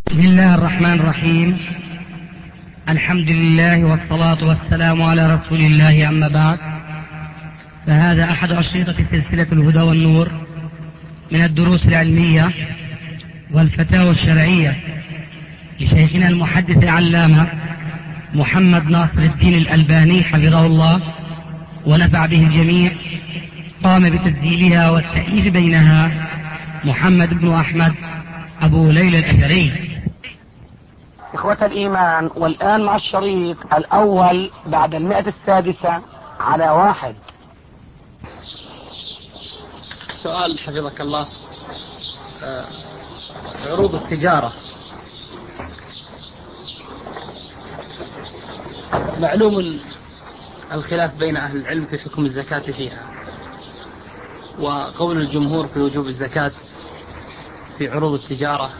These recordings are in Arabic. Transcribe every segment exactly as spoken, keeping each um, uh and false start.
بسم الله الرحمن الرحيم. الحمد لله والصلاة والسلام على رسول الله، أما بعد، فهذا أحد أشرطة سلسلة الهدى والنور من الدروس العلمية والفتاوى الشرعية لشيخنا المحدث العلامة محمد ناصر الدين الألباني حفظه الله ونفع به الجميع. قام بتسجيلها والتأليف بينها محمد بن أحمد أبو ليلى الأثري. إخوة الإيمان، والآن مع الشريط الأول بعد المئة السادسة على واحد. سؤال حفظك الله. عروض التجارة معلوم الخلاف بين أهل العلم في حكم الزكاة فيها، وقول الجمهور في وجوب الزكاة في عروض التجارة،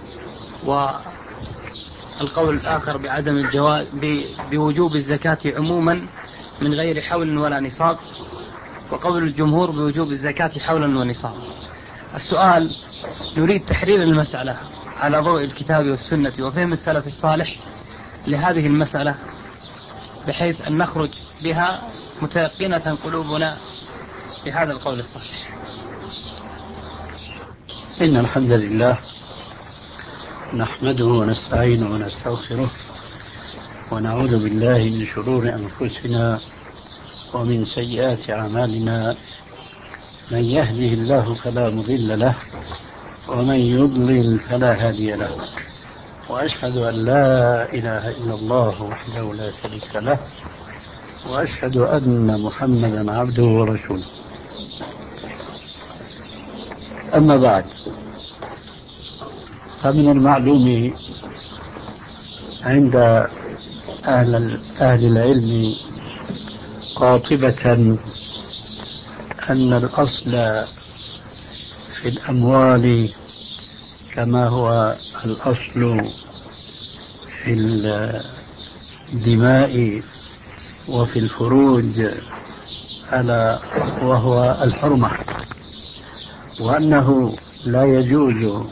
والقول الآخر بعدم الجواز بوجوب الزكاة عموما من غير حول ولا نصاب، وقول الجمهور بوجوب الزكاة حولا ونصاب. السؤال: نريد تحرير المسألة على ضوء الكتاب والسنة وفهم السلف الصالح لهذه المسألة، بحيث أن نخرج بها متيقنة قلوبنا بهذا القول الصحيح. إن الحمد لله نحمده ونستعينه ونستغفره ونعوذ بالله من شرور أنفسنا ومن سيئات أعمالنا. من يهده الله فلا مضل له ومن يضلل فلا هادي له، وأشهد أن لا إله إلا الله وحده لا شريك له، وأشهد أن محمدا عبده ورسوله. أما بعد، فمن المعلوم عند أهل, أهل العلم قاطبة أن الأصل في الأموال كما هو الأصل في الدماء وفي الفروج ألا وهو الحرمة، وأنه لا يجوز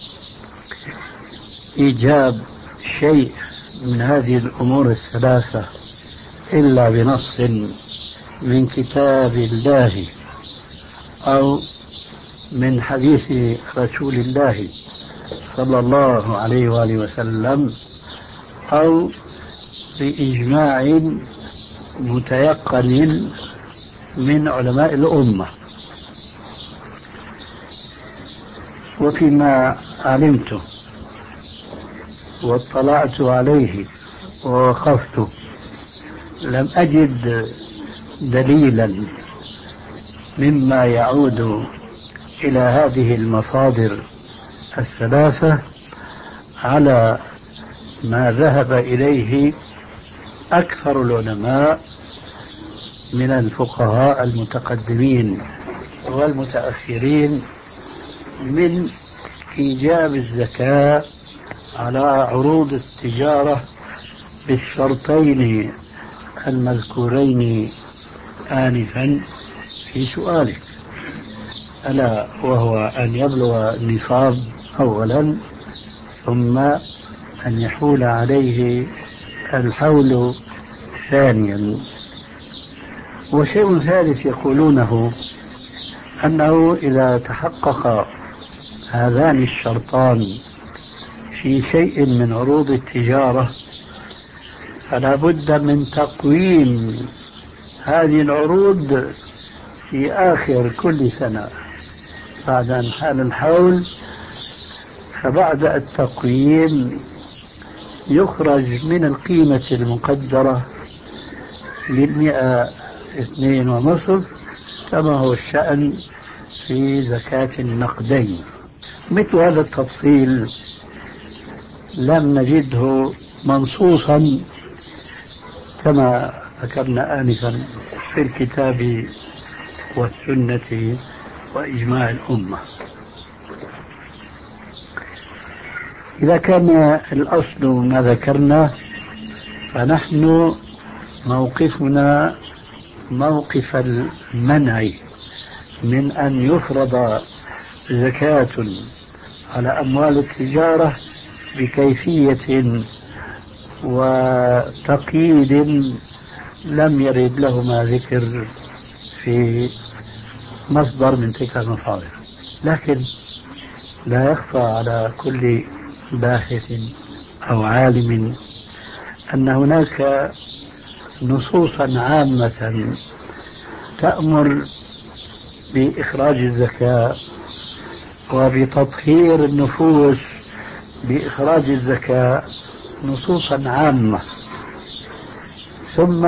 إيجاب شيء من هذه الأمور الثلاثة إلا بنص من كتاب الله أو من حديث رسول الله صلى الله عليه وآله وسلم أو بإجماع متيقن من علماء الأمة. وفيما علمت واطلعت عليه ووقفت لم أجد دليلا مما يعود إلى هذه المصادر الثلاثة على ما ذهب إليه أكثر العلماء من الفقهاء المتقدمين والمتأخرين من إيجاب الزكاة على عروض التجارة بالشرطين المذكورين آنفا في سؤالك، ألا وهو أن يبلغ النصاب أولا، ثم أن يحول عليه الحول ثانيا. وشيء ثالث يقولونه أنه إذا تحقق هذان الشرطان في شيء من عروض التجارة فلا بد من تقويم هذه العروض في آخر كل سنة بعد أن حال الحول، فبعد التقويم يخرج من القيمة المقدرة للمئة اثنين ونصف كما هو الشأن في زكاة النقدين. مثل هذا التفصيل لم نجده منصوصا كما ذكرنا آنفا في الكتاب والسنة وإجماع الأمة. إذا كان الأصل ما ذكرنا فنحن موقفنا موقف المنع من أن يفرض زكاة على أموال التجارة بكيفية وتقييد لم يرد لهما ذكر في مصدر من تلك المصادر. لكن لا يخفى على كل باحث أو عالم أن هناك نصوصا عامة تأمر بإخراج الزكاة وبتطهير النفوس بإخراج الزكاة، نصوصا عامة. ثم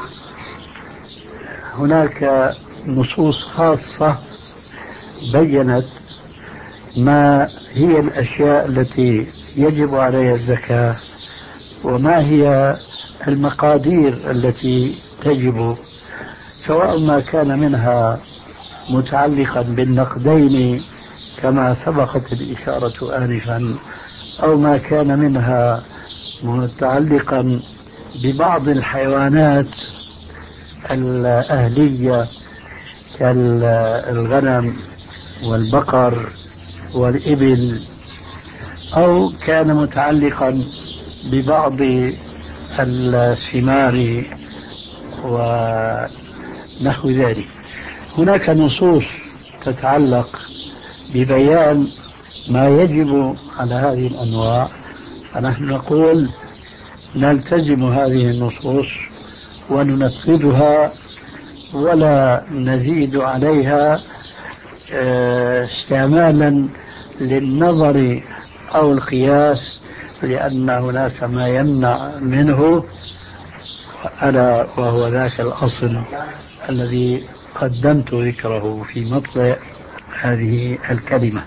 هناك نصوص خاصة بينت ما هي الأشياء التي يجب عليها الزكاة وما هي المقادير التي تجب، سواء ما كان منها متعلقا بالنقدين كما سبقت الإشارة آنفا، أو ما كان منها متعلقا ببعض الحيوانات الأهلية كالغنم والبقر والإبل، أو كان متعلقا ببعض الثمار ونحو ذلك. هناك نصوص تتعلق ببيان ما يجب على هذه الأنواع، فنحن نقول نلتزم هذه النصوص وننفذها ولا نزيد عليها استعمالا للنظر أو القياس، لأن هناك ما يمنع منه، ألا وهو ذاك الأصل الذي قدمت ذكره في مطلع هذه الكلمة.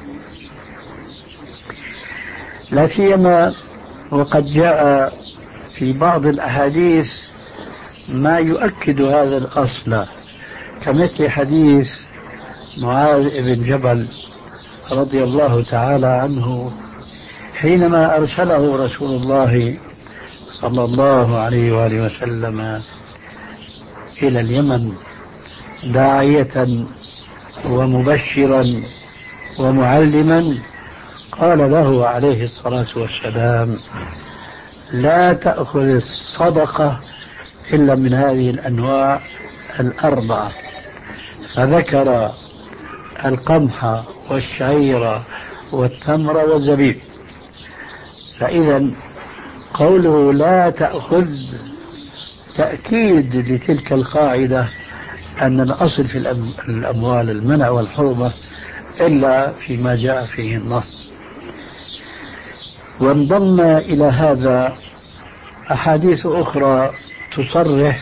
لا سيما وقد جاء في بعض الأحاديث ما يؤكد هذا الأصل، كمثل حديث معاذ بن جبل رضي الله تعالى عنه حينما أرسله رسول الله صلى الله عليه وآله وسلم إلى اليمن داعية ومبشرا ومعلما، قال له عليه الصلاة والسلام: لا تأخذ الصدقة إلا من هذه الأنواع الأربعة، فذكر القمح والشعير والتمر والزبيب. فإذا قوله لا تأخذ تأكيد لتلك القاعدة أن الأصل في الأموال المنع والحرمة إلا فيما جاء فيه النص. وانضم إلى هذا أحاديث أخرى تصرح،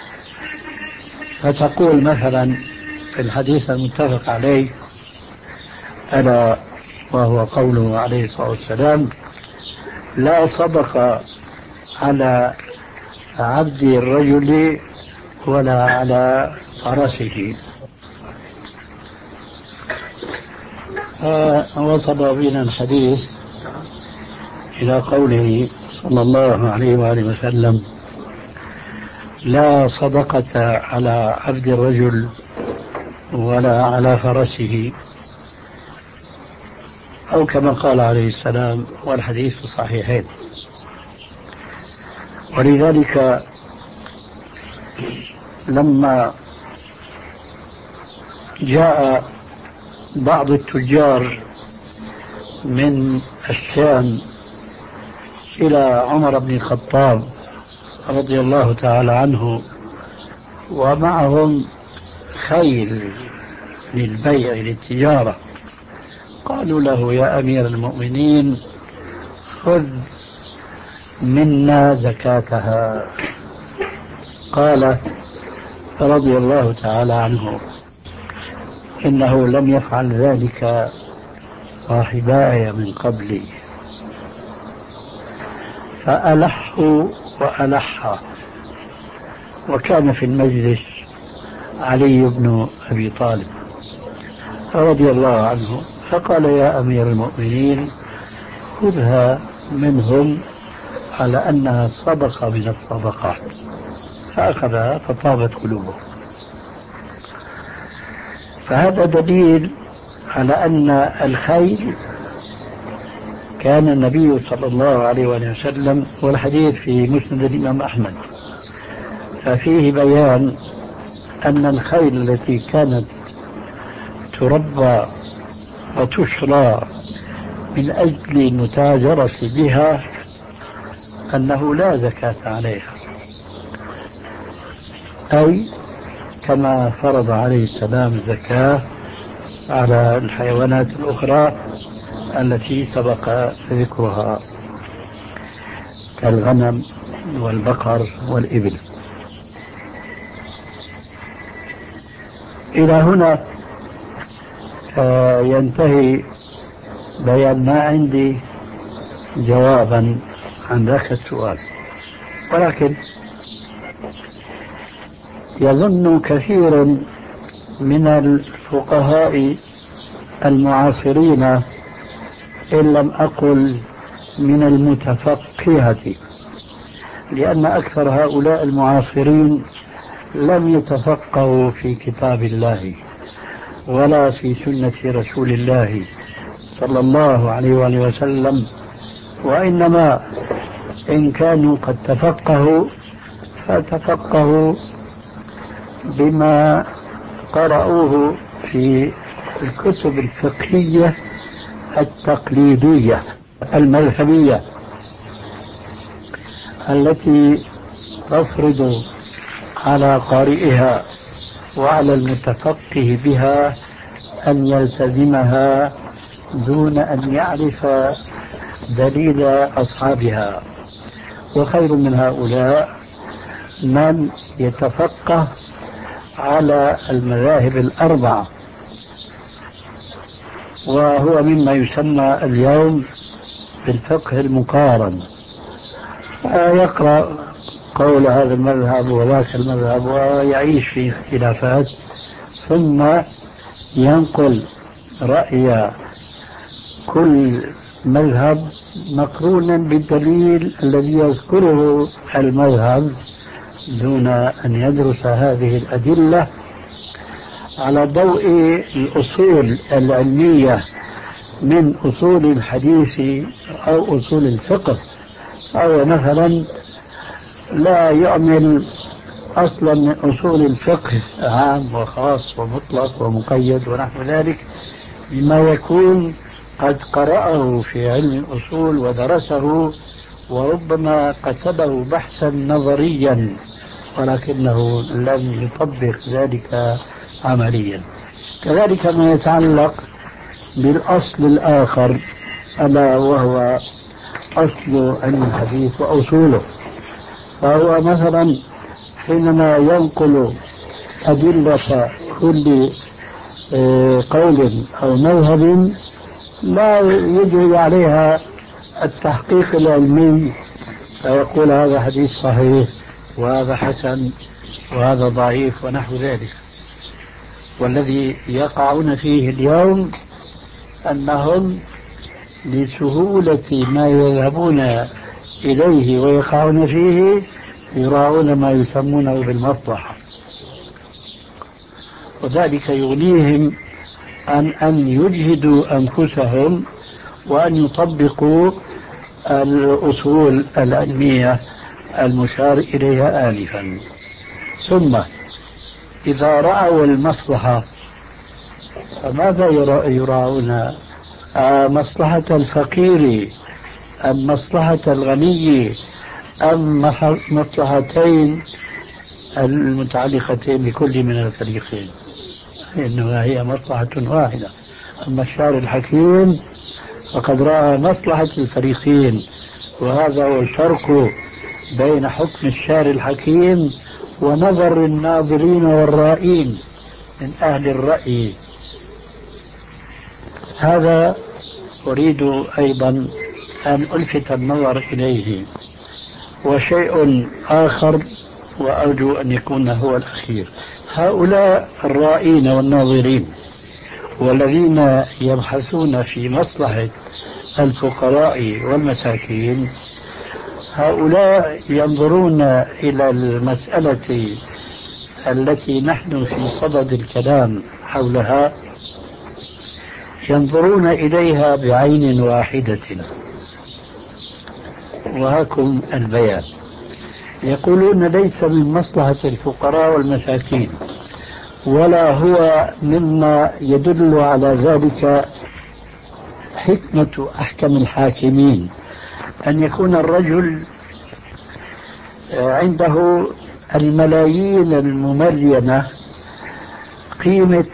فتقول مثلا في الحديث المتفق عليه ألا وهو قوله عليه الصلاة والسلام: لا صدق على عبد الرجل ولا على فرسه. فوصل بنا الحديث إلى قوله صلى الله عليه وآله وسلم: لا صدقة على عبد الرجل ولا على فرسه، أو كما قال عليه السلام، والحديث في الصحيحين. ولذلك لما جاء بعض التجار من الشام إلى عمر بن الخطاب رضي الله تعالى عنه ومعهم خيل للبيع للتجارة، قالوا له: يا أمير المؤمنين، خذ منا زكاتها. قال رضي الله تعالى عنه: إنه لم يفعل ذلك صاحباي من قبلي. فألحوا وألحا، وكان في المجلس علي بن أبي طالب رضي الله عنه، فقال: يا أمير المؤمنين، خذها منهم على أنها صدقة من الصدقات. فأخذها فطابت قلوبهم. فهذا دليل على أن الخيل كان النبي صلى الله عليه وسلم، والحديث في مسند الإمام أحمد، ففيه بيان أن الخيل التي كانت تربى وتشرى من أجل المتاجرة بها أنه لا زكاة عليها، أي كما فرض عليه السلام الزكاة على الحيوانات الأخرى التي سبق ذكرها كالغنم والبقر والإبل. إلى هنا ينتهي بيان ما عندي جوابا عن ذاك السؤال، ولكن يظن كثير من الفقهاء المعاصرين، إن لم أقل من المتفقهة، لأن أكثر هؤلاء المعاصرين لم يتفقهوا في كتاب الله ولا في سنة رسول الله صلى الله عليه وآله وسلم، وإنما إن كانوا قد تفقهوا فتفقهوا بما قرأوه في الكتب الفقهية التقليدية المذهبية التي تفرض على قارئها وعلى المتفقه بها أن يلتزمها دون أن يعرف دليل أصحابها. وخير من هؤلاء من يتفقه على المذاهب الأربعة، وهو مما يسمى اليوم بالفقه المقارن، يقرأ قول هذا المذهب وذاك المذهب ويعيش في اختلافات، ثم ينقل رأي كل مذهب مقرونا بالدليل الذي يذكره المذهب دون أن يدرس هذه الأدلة على ضوء الأصول العلمية من أصول الحديث أو أصول الفقه. أو مثلا لا يعمل أصلا من أصول الفقه عام وخاص ومطلق ومقيد ونحو ذلك بما يكون قد قرأه في علم الأصول ودرسه وربما كتبه بحثا نظريا ولكنه لم يطبق ذلك عمليا. كذلك ما يتعلق بالأصل الآخر ألا وهو أصل علم الحديث وأصوله، فهو مثلا حينما ينقل أدلة كل قول أو مذهب لا يجري عليها التحقيق العلمي فيقول هذا حديث صحيح وهذا حسن وهذا ضعيف ونحو ذلك. والذي يقعون فيه اليوم أنهم لسهولة ما يذهبون إليه ويقعون فيه يراعون ما يسمونه بالمصلحة، وذلك يغنيهم عن أن يجهدوا أنفسهم وأن يطبقوا الأصول العلمية المشار إليها آنفا. ثم إذا رأوا المصلحة فماذا يراعون؟ مصلحة الفقير أم مصلحة الغني أم مصلحتين المتعلقتين بكل من الفريقين؟ إنما هي مصلحة واحدة. أما الشارع الحكيم فقد رأى مصلحة الفريقين، وهذا هو الفرق بين حكم الشارع الحكيم ونظر الناظرين والرائين من أهل الرأي. هذا أريد أيضا أن ألفت النظر إليه. وشيء آخر وأرجو أن يكون هو الأخير، هؤلاء الرائين والناظرين والذين يبحثون في مصلحة الفقراء والمساكين، هؤلاء ينظرون إلى المسألة التي نحن في صدد الكلام حولها، ينظرون إليها بعين واحدة وهاكم البيان. يقولون ليس من مصلحة الفقراء والمساكين ولا هو مما يدل على ذلك حكمة أحكم الحاكمين أن يكون الرجل عنده الملايين المملينة قيمة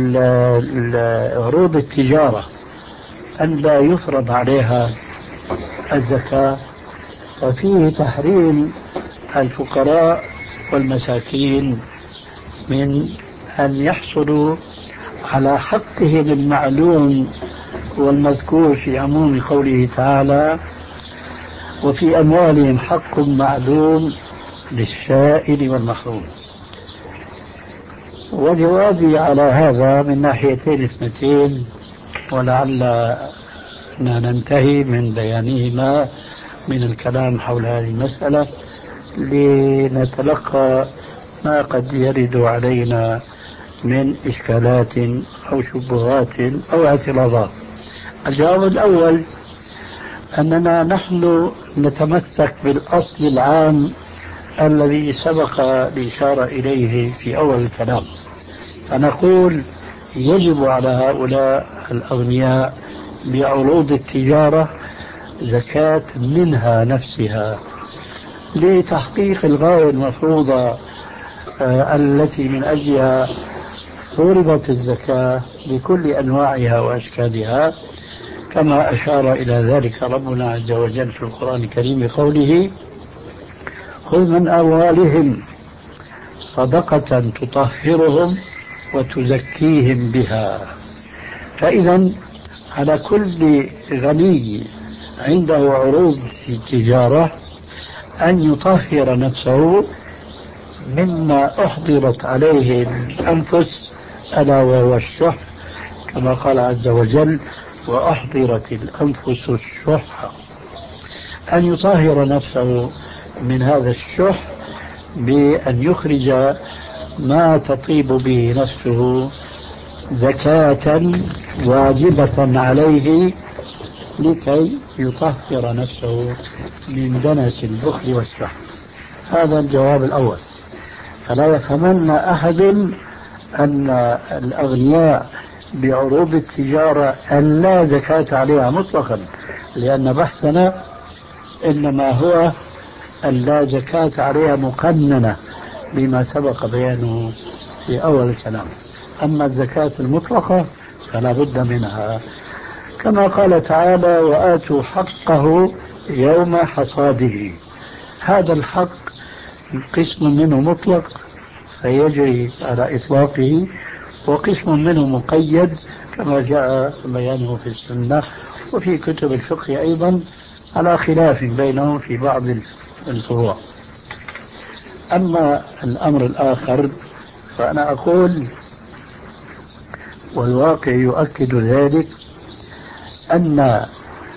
عروض التجارة أن لا يفرض عليها الزكاة، ففيه تحريم الفقراء والمساكين من أن يحصلوا على حقهم المعلوم والمذكور في عموم قوله تعالى: وفي أموالهم حق معلوم للسائل والمحروم. وجوابي على هذا من ناحيتين اثنتين، ولعلنا ننتهي من بيانهما من الكلام حول هذه المسألة لنتلقى ما قد يرد علينا من إشكالات أو شبهات أو اعتراضات. الجواب الأول أننا نحن نتمسك بالأصل العام الذي سبق الإشارة إليه في أول الكلام، فنقول يجب على هؤلاء الأغنياء بعروض التجارة زكاة منها نفسها لتحقيق الغاية المفروضة التي من أجلها فرضت الزكاة بكل أنواعها وأشكالها، كما أشار إلى ذلك ربنا عز وجل في القرآن الكريم بقوله: خذ من أموالهم صدقة تطهرهم وتزكيهم بها. فإذا على كل غني عنده عروض في التجارة أن يطهر نفسه مما أحضرت عليه الأنفس ألا وهو الشح، كما قال عز وجل: وأحضرت الأنفس الشح. أن يطهر نفسه من هذا الشح بأن يخرج ما تطيب به نفسه زكاة واجبة عليه لكي يطهر نفسه من دنس البخل والشح. هذا الجواب الأول. فلا يفهمن أحد أن الأغنياء بعروض التجارة أن لا زكاة عليها مطلقا، لأن بحثنا إنما هو أن لا زكاة عليها مقننة بما سبق بيانه في أول الكلام. أما الزكاة المطلقة فلا بد منها، كما قال تعالى: وآتوا حقه يوم حصاده. هذا الحق قسم منه مطلق فيجري على إطلاقه، وقسم منه مقيد كما جاء بيانه في السنة وفي كتب الفقه أيضا على خلاف بينهم في بعض الفروع. أما الأمر الآخر فأنا أقول، والواقع يؤكد ذلك، أن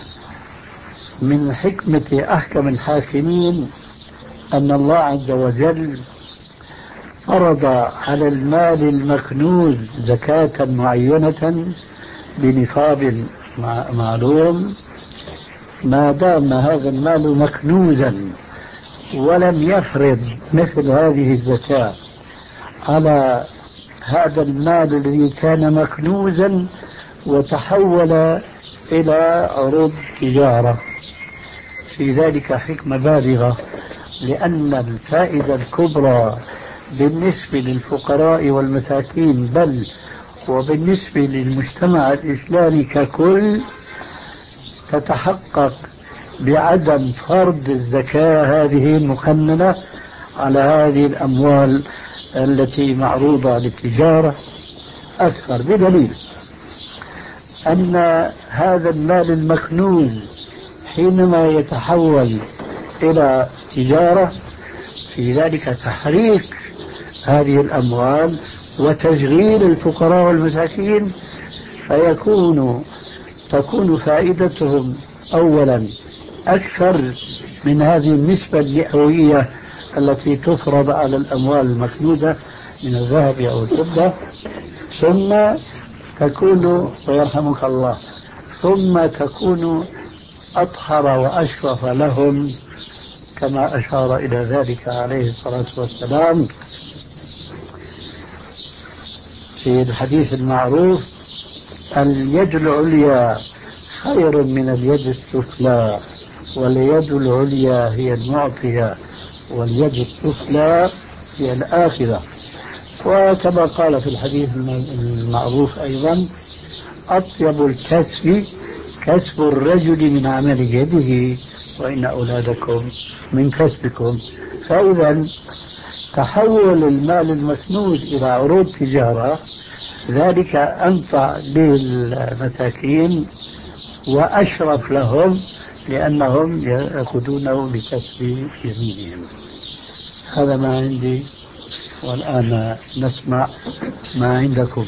من حكمة أحكم الحاكمين أن الله عز وجل فرض على المال المكنوز زكاة معينة بنصاب معلوم ما دام هذا المال مكنوزا، ولم يفرض مثل هذه الزكاة على هذا المال الذي كان مكنوزا وتحول إلى عروض تجارة. في ذلك حكمة بالغة، لأن الفائدة الكبرى بالنسبة للفقراء والمساكين بل وبالنسبة للمجتمع الإسلامي ككل تتحقق بعدم فرض الزكاة هذه المقننة على هذه الأموال التي معروضة للتجارة أكثر، بدليل أن هذا المال المكنوز حينما يتحول إلى تجارة في ذلك تحريك هذه الأموال وتشغيل الفقراء والمساكين، فيكون تكون فائدتهم أولا أكثر من هذه النسبة المئوية التي تفرض على الأموال المكنوزة من الذهب أو الفضة، ثم تكون ويرحمك الله ثم تكون أطهر وأشرف لهم كما أشار إلى ذلك عليه الصلاة والسلام في الحديث المعروف: اليد العليا خير من اليد السفلى، واليد العليا هي المعطية واليد السفلى هي الآخذة. وكما قال في الحديث المعروف أيضا: أطيب الكسب كسب الرجل من عمل يده، وإن أولادكم من كسبكم. فإذا تحول المال المسنود إلى عروض تجارة ذلك أنفع للمساكين وأشرف لهم، لأنهم يأخذونه بكسب يمينهم. هذا ما عندي، والآن نسمع ما عندكم.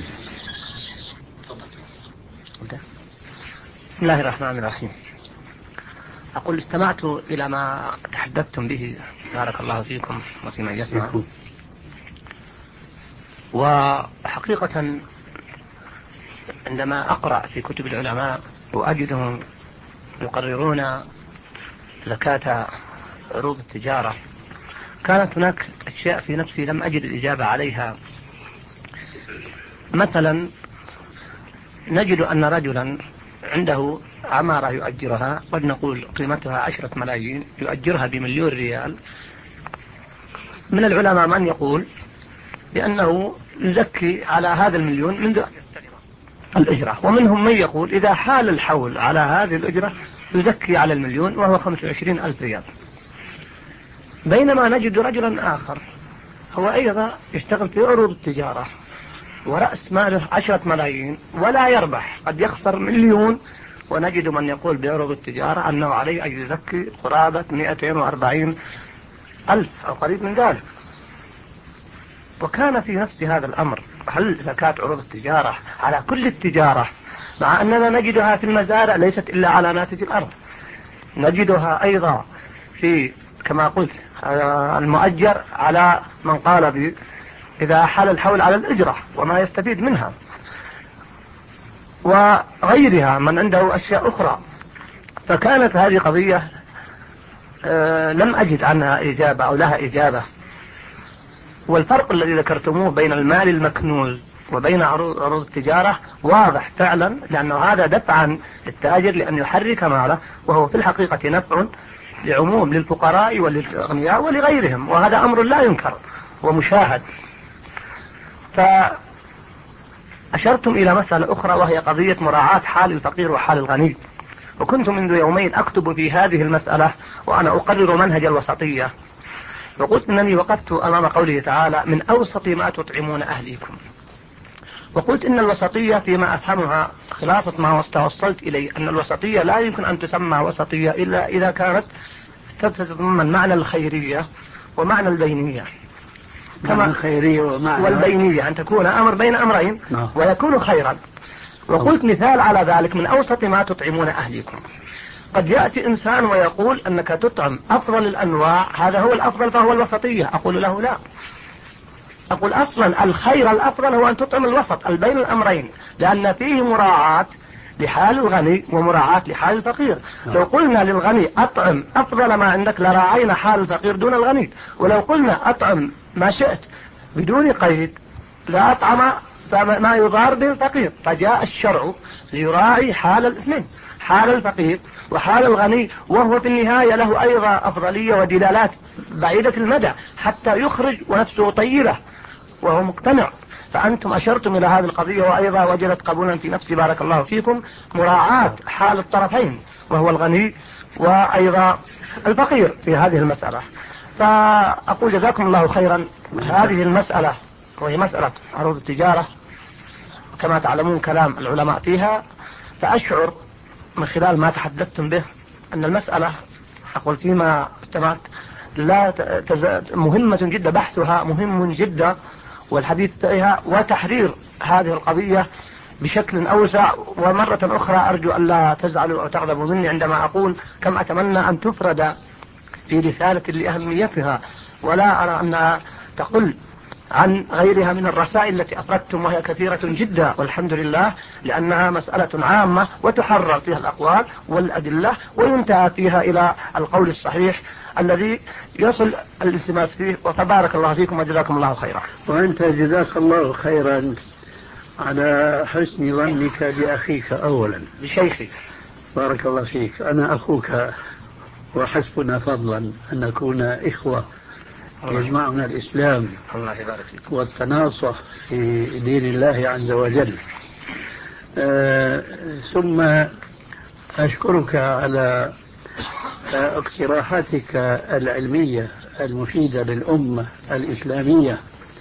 بسم الله الرحمن الرحيم. أقول استمعت إلى ما تحدثتم به، بارك الله فيكم وفي من يسمع. وحقيقة عندما أقرأ في كتب العلماء وأجدهم يقررون زكاة عروض التجارة، كانت هناك أشياء في نفسي لم أجد الإجابة عليها. مثلا نجد أن رجلا عنده عمارة يؤجرها، قد نقول قيمتها عشرة ملايين، يؤجرها بمليون ريال. من العلماء من يقول بأنه يزكي على هذا المليون منذ الأجرة، ومنهم من يقول إذا حال الحول على هذه الأجرة يزكي على المليون وهو خمسة وعشرين ألف ريال. بينما نجد رجلا آخر هو أيضا يشتغل في عروض التجارة ورأس ماله عشرة ملايين ولا يربح، قد يخسر مليون، ونجد من يقول بعروض التجارة أنه عليه أن يزكي قرابة مئتين وأربعين ألف أو قريب من ذلك. وكان في نفس هذا الأمر: هل زكاة عروض التجارة على كل التجارة، مع أننا نجدها في المزارع ليست إلا على ناتج الأرض، نجدها أيضا في كما قلت المؤجر على من قال به إذا حال الحول على الإجرة وما يستفيد منها، وغيرها من عنده أشياء أخرى. فكانت هذه قضية لم أجد عنها إجابة أو لها إجابة. والفرق الذي ذكرتموه بين المال المكنوز وبين عروض التجارة واضح فعلا، لأنه هذا دفعا للتاجر لأن يحرك ماله، وهو في الحقيقة نفع لعموم للفقراء وللأغنياء ولغيرهم، وهذا أمر لا ينكر ومشاهد. فأشرتم إلى مسألة أخرى وهي قضية مراعاة حال الفقير وحال الغني، وكنت منذ يومين أكتب في هذه المسألة وأنا أقرر منهج الوسطية، وقلت أنني وقفت أمام قوله تعالى: من أوسط ما تطعمون أهليكم. وقلت إن الوسطية فيما أفهمها خلاصة ما توصلت إليه أن الوسطية لا يمكن أن تسمى وسطية إلا إذا كانت تتضمن معنى الخيرية ومعنى البينية، كما الخيرية ومعنى والبينية، أن تكون أمر بين أمرين نعم. ويكون خيرا. وقلت مثال على ذلك: من أوسط ما تطعمون أهليكم. قد يأتي إنسان ويقول أنك تطعم أفضل الأنواع، هذا هو الأفضل فهو الوسطية. أقول له لا، أقول أصلا الخير الأفضل هو أن تطعم الوسط البين الأمرين، لأن فيه مراعاة لحال الغني ومراعاة لحال الفقير. لو قلنا للغني أطعم أفضل ما عندك لراعينا حال الفقير دون الغني، ولو قلنا أطعم ما شئت بدون قيد لا أطعم فما يضار به الفقير. فجاء الشرع ليراعي حال الاثنين، حال الفقير وحال الغني، وهو في النهاية له أيضا أفضلية ودلالات بعيدة المدى حتى يخرج ونفسه طيبة وهو مقتنع. فأنتم أشرتم إلى هذه القضية وأيضا وجدت قبولا في نفسي، بارك الله فيكم، مراعاة حال الطرفين وهو الغني وأيضا الفقير في هذه المسألة. فأقول جزاكم الله خيرا. هذه المسألة وهي مسألة عروض التجارة كما تعلمون كلام العلماء فيها، فأشعر من خلال ما تحدثتم به أن المسألة أقول فيما استمعت لا تز... مهمة جدا، بحثها مهم جدا والحديث فيها وتحرير هذه القضية بشكل أوسع. ومرة أخرى أرجو أن لا تزعلوا أو تغضبوا مني عندما أقول كم أتمنى أن تفرد في رسالة لأهميتها، ولا أرى أنها تقل عن غيرها من الرسائل التي أفردتم، وهي كثيرة جدا والحمد لله، لأنها مسألة عامة وتحرر فيها الأقوال والأدلة وينتهى فيها إلى القول الصحيح الذي يصل الالتماس فيه. وتبارك الله فيكم وجزاكم الله خيرا. وأنت جزاك الله خيرا على حسن ظنك بأخيك أولا. بشيخي. بارك الله فيك. أنا أخوك وحسبنا فضلا أن نكون إخوة يجمعنا الإسلام الله يبارك فيك والتناصح في دين الله عز وجل. آه ثم أشكرك على اقتراحاتك العلمية المفيدة للأمة الإسلامية،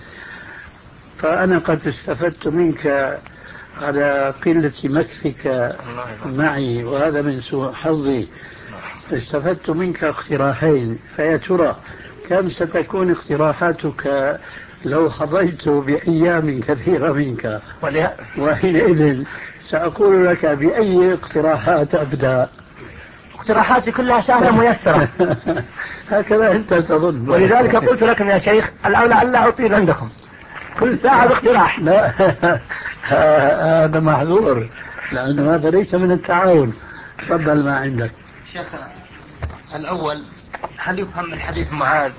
فأنا قد استفدت منك على قلة مكثك معي، وهذا من سوء حظي. استفدت منك اقتراحين، فيا ترى كم ستكون اقتراحاتك لو حظيت بأيام كثيرة منك؟ وحينئذ سأقول لك بأي اقتراحات أبدأ. اقتراحاتي كلها سهلة ميسرة. هكذا أنت تظن، ولذلك قلت لكم يا شيخ الأولى ألا أطيل عندكم كل ساعة باقتراح. لا هذا محظور، لأنه هذا ليس من التعاون. تفضل ما عندك. شيخ الأول، هل يفهم من حديث معاذ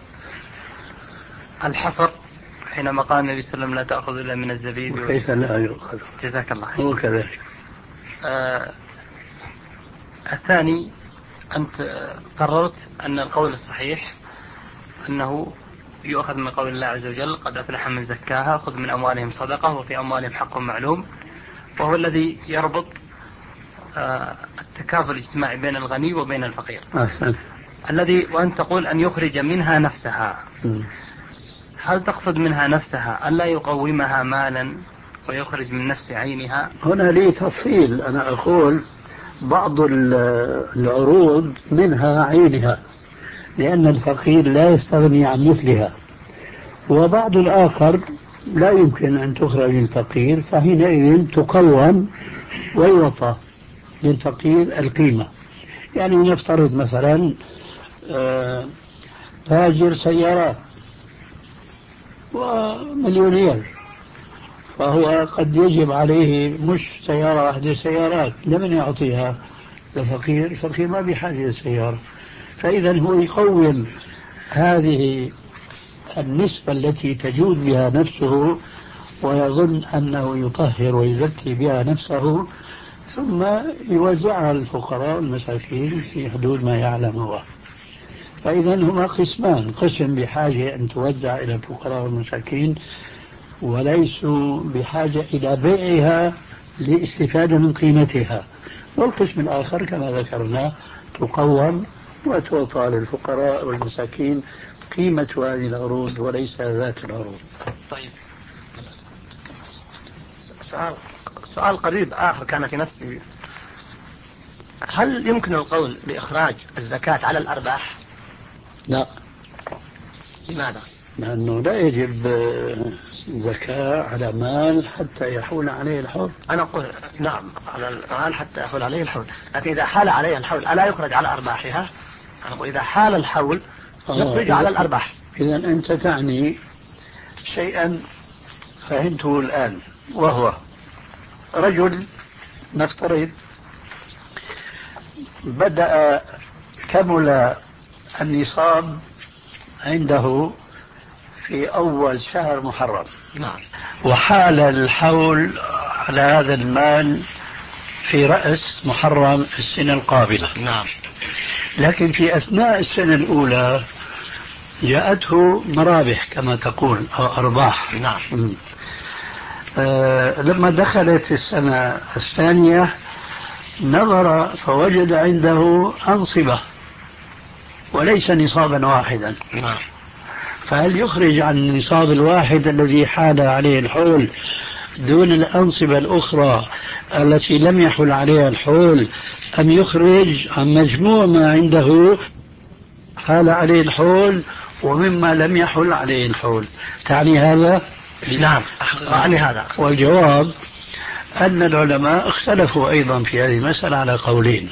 الحصر حينما قال النبي صلى الله عليه وسلم لا تأخذ إلا من الزبيب؟ كيف لا يؤخذ؟ جزاك الله خير. هو كذلك. آه الثاني، أنت قررت أن القول الصحيح أنه يؤخذ من قول الله عز وجل قد أفلح من زكاها خذ من أموالهم صدقة وفي أموالهم حق معلوم، وهو الذي يربط آه التكافل الاجتماعي بين الغني وبين الفقير. أحسنت. الذي وأن تقول أن يخرج منها نفسها. م. هل تقصد منها نفسها ألا يقومها مالا ويخرج من نفس عينها؟ هنا لي تفصيل. أنا أقول بعض العروض منها عينها، لأن الفقير لا يستغني عن مثلها، وبعض الآخر لا يمكن أن تخرج الفقير، فحينئذ تقوم ويوفى للفقير القيمة. يعني نفترض مثلا تاجر سيارات ومليونير، فهو قد يجب عليه مش سيارة واحدة، سيارات. لمن يعطيها؟ الفقير. الفقير ما بحاجة للسيارة، فإذا هو يقوم هذه النسبة التي تجود بها نفسه ويظن أنه يطهر ويزكي بها نفسه، ثم يوزعها على الفقراء والمساكين في حدود ما يعلم هو. فإذا هما قسمان: قسم بحاجة أن توزع إلى الفقراء والمساكين وليسوا بحاجة إلى بيعها لاستفادة من قيمتها، والقسم الآخر كما ذكرنا تقوم وتعطى للفقراء والمساكين قيمة هذه العروض وليس ذات العروض. طيب، سؤال سؤال قريب آخر كان في نفسي: هل يمكن القول بإخراج الزكاة على الأرباح؟ لا. لماذا؟ لأنه لا يجب زكاة على مال حتى يحول عليه الحول. أنا أقول نعم على المال حتى يحول عليه الحول، لكن إذا حال عليه الحول ألا يخرج على أرباحها؟ أنا أقول إذا حال الحول يخرج على الأرباح. إذا أنت تعني شيئا فهمته الآن، وهو رجل نفترض بدأ كمل النصاب عنده في أول شهر محرم. نعم. وحال الحول على هذا المال في رأس محرم السنة القابلة. نعم. لكن في أثناء السنة الأولى جاءته مرابح كما تقول أو أرباح. نعم. آه لما دخلت السنة الثانية نظر فوجد عنده أنصبة وليس نصابا واحدا. نعم. فهل يخرج عن النصاب الواحد الذي حال عليه الحول دون الأنصبة الأخرى التي لم يحل عليها الحول، أم يخرج عن مجموع ما عنده حال عليه الحول ومما لم يحل عليه الحول؟ تعني هذا؟ نعم أعني هذا. والجواب أن العلماء اختلفوا أيضا في هذه المسألة على قولين.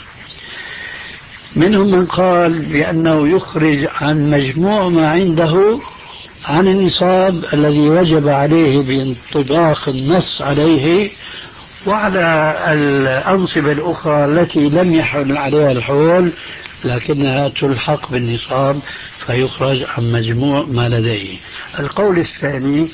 منهم من قال بأنه يخرج عن مجموع ما عنده عن النصاب الذي وجب عليه بانطباق النص عليه، وعلى الأنصبة الأخرى التي لم يحل عليها الحول لكنها تلحق بالنصاب فيخرج عن مجموع ما لديه. القول الثاني: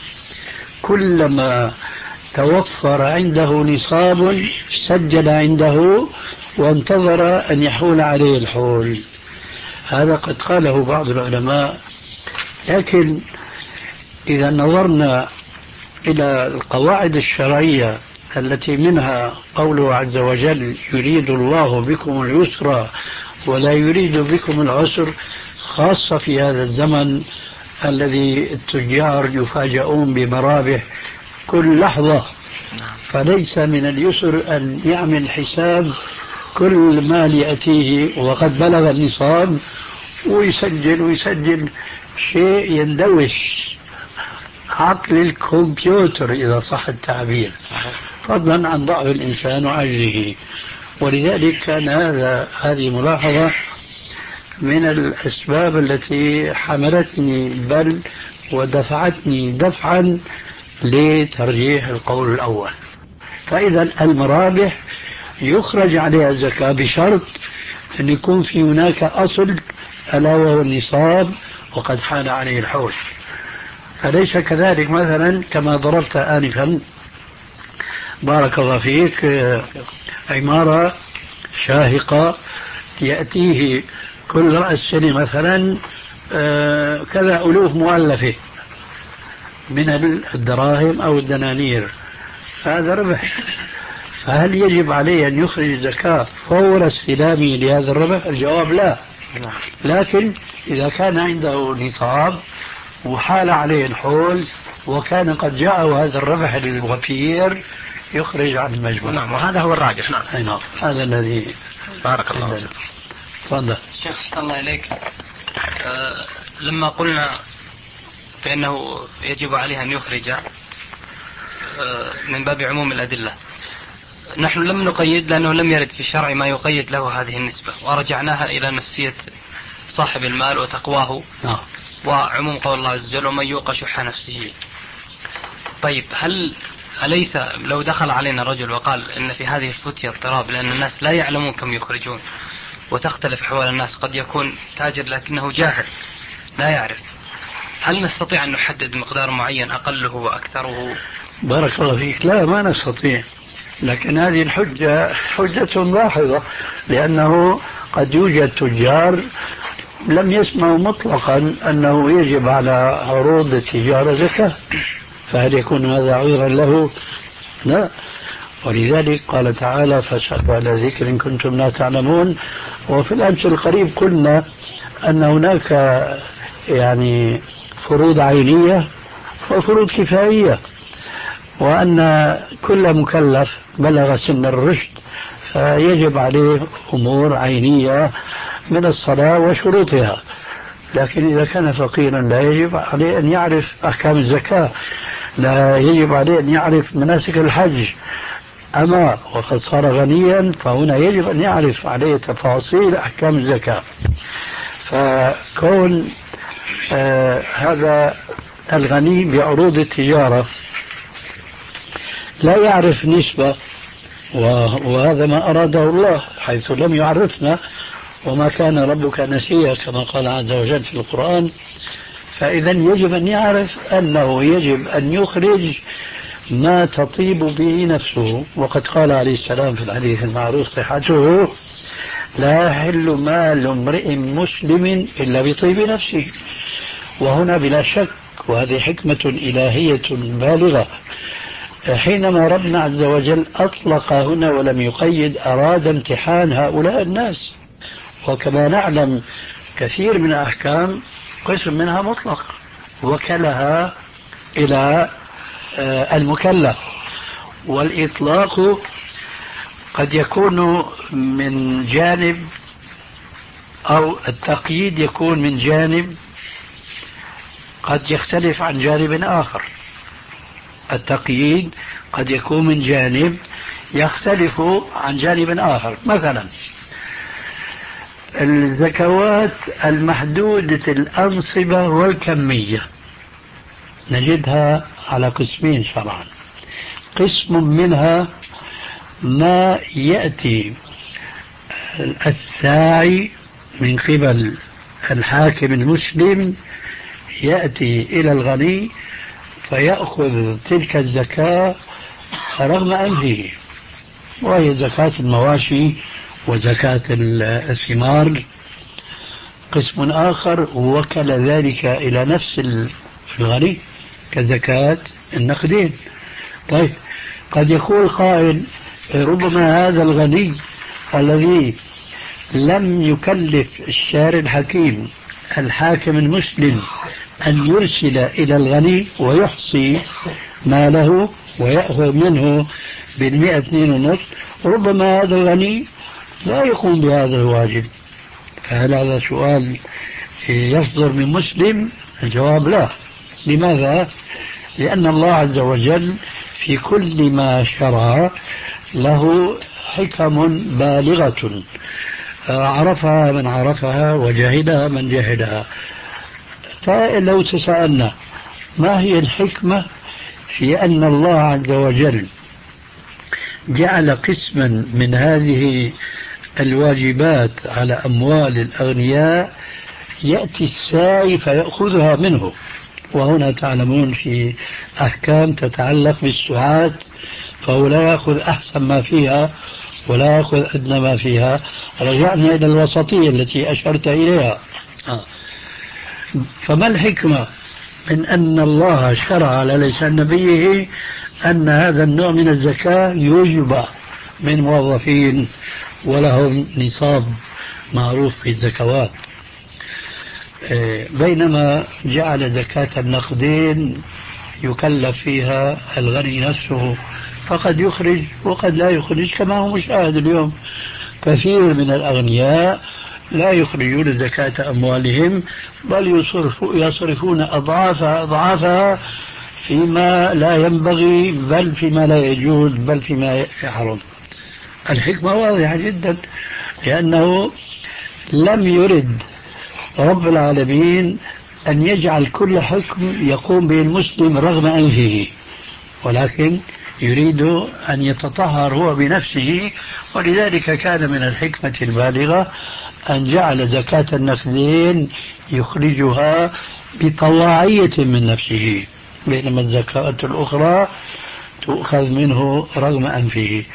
كلما توفر عنده نصاب سجل عنده وانتظر أن يحول عليه الحول. هذا قد قاله بعض العلماء، لكن إذا نظرنا إلى القواعد الشرعية التي منها قوله عز وجل: يريد الله بكم اليسر ولا يريد بكم العسر، خاصة في هذا الزمن الذي التجار يفاجؤون بمرابح كل لحظة، فليس من اليسر أن يعمل حساب كل مال يأتيه وقد بلغ النصاب ويسجل ويسجل شيء يندوش عقل الكمبيوتر إذا صح التعبير، فضلا عن ضعف الإنسان وعجزه. ولذلك كان هذا هذه ملاحظة من الأسباب التي حملتني بل ودفعتني دفعا لترجيح القول الأول. فإذا المرابح يخرج عليها الزكاة بشرط أن يكون في هناك أصل ألا وهو النصاب وقد حال عليه الحول. أليس كذلك مثلا كما ضربت آنفا بارك الله فيك عمارة شاهقة يأتيه كل رأس سنة مثلا كذا ألوف مؤلفة من الدراهم أو الدنانير، هذا ربح، فهل يجب عليه أن يخرج زكاة فور استلامه لهذا الربح؟ الجواب لا. لكن إذا كان عنده نصاب وحال عليه الحول وكان قد جاءه هذا الربح الوفير يخرج عن المجموع. نعم، وهذا هو الراجح. نعم. أي نعم، هذا الذي بارك الله فيك. تفضل. شيخ صلى الله عليك، أه لما قلنا بأنه يجب عليه أن يخرج أه من باب عموم الأدلة، نحن لم نقيد لأنه لم يرد في الشرع ما يقيد له هذه النسبة، ورجعناها إلى نفسية صاحب المال وتقواه نعم. وعموم قول الله عز وجل: ومن يوق شح نفسه. طيب، هل أليس لو دخل علينا رجل وقال إن في هذه الفتية اضطراب لأن الناس لا يعلمون كم يخرجون وتختلف أحوال الناس، قد يكون تاجر لكنه جاهل لا يعرف، هل نستطيع أن نحدد مقدار معين أقله وأكثره؟ بارك الله فيك. لا، ما نستطيع، لكن هذه الحجة حجة ضاحضة، لأنه قد يوجد تجار لم يسمعوا مطلقا أنه يجب على عروض التجارة زكاة، فهل يكون هذا عذرا له؟ لا. ولذلك قال تعالى: فاسألوا على ذكر إن كنتم لا تعلمون. وفي الأمس القريب قلنا أن هناك يعني فروض عينية وفروض كفائية، وأن كل مكلف بلغ سن الرشد فيجب عليه أمور عينية من الصلاة وشروطها، لكن إذا كان فقيرا لا يجب عليه أن يعرف أحكام الزكاة، لا يجب عليه أن يعرف مناسك الحج. أما وقد صار غنيا فهنا يجب أن يعرف عليه تفاصيل أحكام الزكاة. فكون آه هذا الغني بعروض التجارة لا يعرف نسبة، وهذا ما أراده الله حيث لم يعرفنا: وما كان ربك نسيا كما قال عز وجل في القرآن. فإذا يجب أن يعرف أنه يجب أن يخرج ما تطيب به نفسه، وقد قال عليه السلام في الحديث المعروف صحته: لا يحل مال امرئ مسلم إلا بطيب نفسه. وهنا بلا شك، وهذه حكمة إلهية بالغة، حينما ربنا عز وجل أطلق هنا ولم يقيد أراد امتحان هؤلاء الناس. وكما نعلم كثير من الأحكام قسم منها مطلق وكلها إلى المكلف، والإطلاق قد يكون من جانب أو التقييد يكون من جانب قد يختلف عن جانب آخر. التقييد قد يكون من جانب يختلف عن جانب آخر. مثلا الزكوات المحدودة الأنصبة والكمية نجدها على قسمين شرعا. قسم منها ما يأتي الساعي من قبل الحاكم المسلم، يأتي إلى الغني فيأخذ تلك الزكاة رغم أنفه، وهي زكاة المواشي وزكاة الثمار. قسم آخر وكل ذلك إلى نفس الغني كزكاة النقدين. طيب قد يقول قائل ربما هذا الغني الذي لم يكلف الشارع الحكيم الحاكم المسلم أن يرسل إلى الغني ويحصي ماله ويأخذ منه بالمئة اثنين ونصف، ربما هذا الغني لا يقوم بهذا الواجب. فهل هذا سؤال يصدر من مسلم؟ الجواب لا. لماذا؟ لأن الله عز وجل في كل ما شرع له حكم بالغة عرفها من عرفها وجهلها من جهلها. فلو تسألنا ما هي الحكمة في أن الله عز وجل جعل قسما من هذه الواجبات على أموال الأغنياء يأتي الساعي فيأخذها منه؟ وهنا تعلمون في أحكام تتعلق بالسعاة، فهو لا يأخذ أحسن ما فيها ولا يأخذ أدنى ما فيها. رجعنا إلى الوسطية التي أشرت إليها. فما الحكمة من أن الله شرع على لسان نبيه أن هذا النوع من الزكاة يجب من موظفين ولهم نصاب معروف في الزكوات، بينما جعل زكاة النقدين يكلف فيها الغني نفسه، فقد يخرج وقد لا يخرج كما هو مشاهد اليوم. كثير من الأغنياء لا يخرجون زكاة أموالهم بل يصرفون أضعافها أضعافها فيما لا ينبغي، بل فيما لا يجوز، بل فيما يحرم. الحكمة واضحة جدا، لأنه لم يرد رب العالمين أن يجعل كل حكم يقوم به المسلم رغم أنفه، ولكن يريد أن يتطهر هو بنفسه. ولذلك كان من الحكمة البالغة أن جعل زكاة النقدين يخرجها بطواعية من نفسه، بينما الزكاة الأخرى تؤخذ منه رغم أنفه.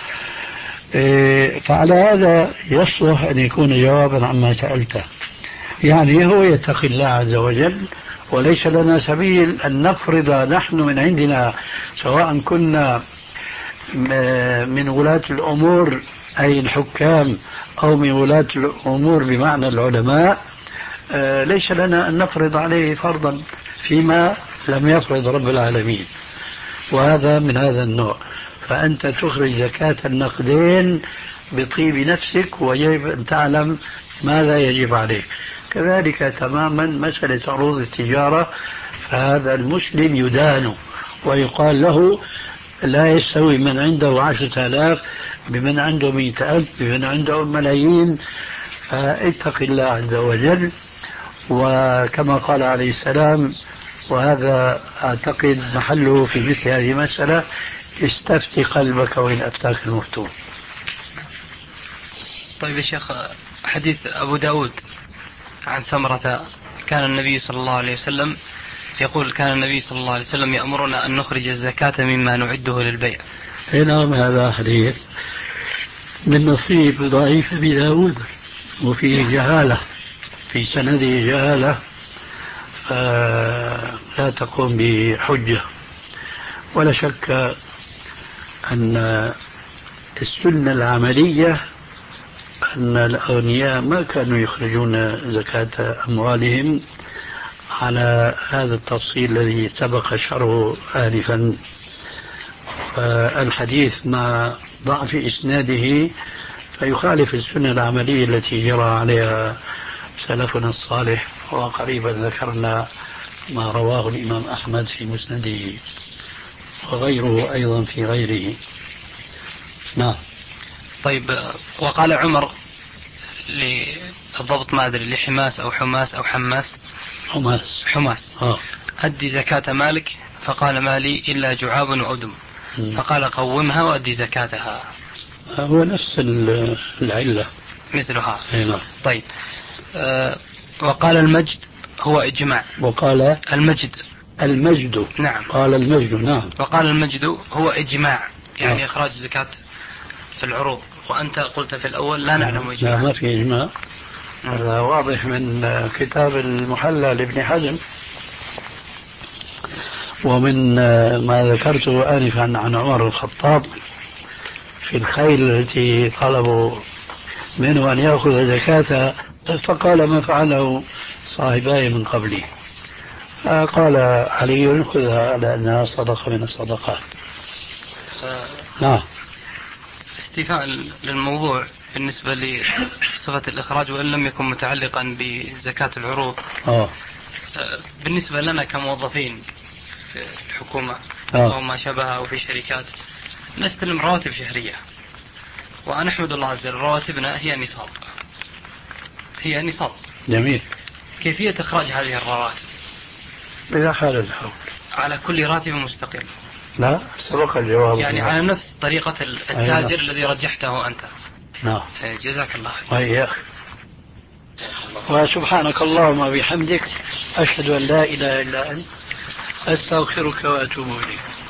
فعلى هذا يصلح أن يكون جوابا عما سألته. يعني هو يتقي الله عز وجل، وليس لنا سبيل أن نفرض نحن من عندنا، سواء كنا من ولاة الأمور أي الحكام أو من ولاة الأمور بمعنى العلماء، ليس لنا أن نفرض عليه فرضا فيما لم يفرض رب العالمين، وهذا من هذا النوع. فأنت تخرج زكاة النقدين بطيب نفسك، ويجب أن تعلم ماذا يجب عليك. كذلك تماما مسألة عروض التجارة، فهذا المسلم يدان ويقال له لا يستوي من عنده عشرة آلاف بمن عنده مئة ألف بمن عنده ملايين. فاتق الله عز وجل، وكما قال عليه السلام، وهذا أعتقد محله في مثل هذه المسألة: استفتي قلبك وإن أفتاك المفتون. طيب يا شيخ، حديث أبو داود عن سمرة كان النبي صلى الله عليه وسلم يقول: كان النبي صلى الله عليه وسلم يأمرنا أن نخرج الزكاة مما نعده للبيع. نعم، هذا حديث من نصيب ضعيف أبي داود، وفيه جهالة في سنده، جهالة لا تقوم بحجة. ولا شك أن السنة العملية أن الأغنياء ما كانوا يخرجون زكاة أموالهم على هذا التفصيل الذي سبق شرحه آنفا. فالحديث مع ضعف إسناده فيخالف السنة العملية التي جرى عليها سلفنا الصالح، وقريبا ذكرنا ما رواه الإمام أحمد في مسنده وغيره أيضا في غيره. نعم. طيب، وقال عمر للضبط ما أدري لحماس أو حماس أو حماس حماس حماس آه. أدي زكاة مالك، فقال مالي إلا جعاب وأدم، م. فقال قومها وأدي زكاتها. هو نفس العلة مثلها. نعم. طيب أه وقال المجد هو إجماع. وقال المجد المجد نعم. قال المجد نعم. وقال المجد هو إجماع، يعني آه. إخراج زكاة في العروض، وأنت قلت في الأول لا نعلم إجماع. لا ما في إجماع. هذا واضح من كتاب المحلى لابن حزم، ومن ما ذكرته آنفا عن عمر الخطاب في الخيل التي طلبوا منه أن يأخذ زكاة، فقال ما فعله صاحباي من قبلي، فقال علي خذها على أنها صدقة من الصدقات. نعم. استيفاء للموضوع بالنسبة لصفة الإخراج وإن لم يكن متعلقا بزكاة العروض. أوه. بالنسبة لنا كموظفين في الحكومة أوه. أو ما شابه أو في شركات نستلم رواتب شهرية، ونحمد الله عز وجل رواتبنا هي نصاب، هي نصاب. جميل. كيفية إخراج هذه الرواتب؟ إذا حال الحول على كل راتب مستقل. لا سبق الجواب، يعني على نفس طريقة التاجر أيوة. الذي رجحته أنت. نعم. جزاك الله خير. وإياك. وسبحانك اللهم وبحمدك أشهد أن لا إله إلا أنت أستغفرك وأتوب إليك.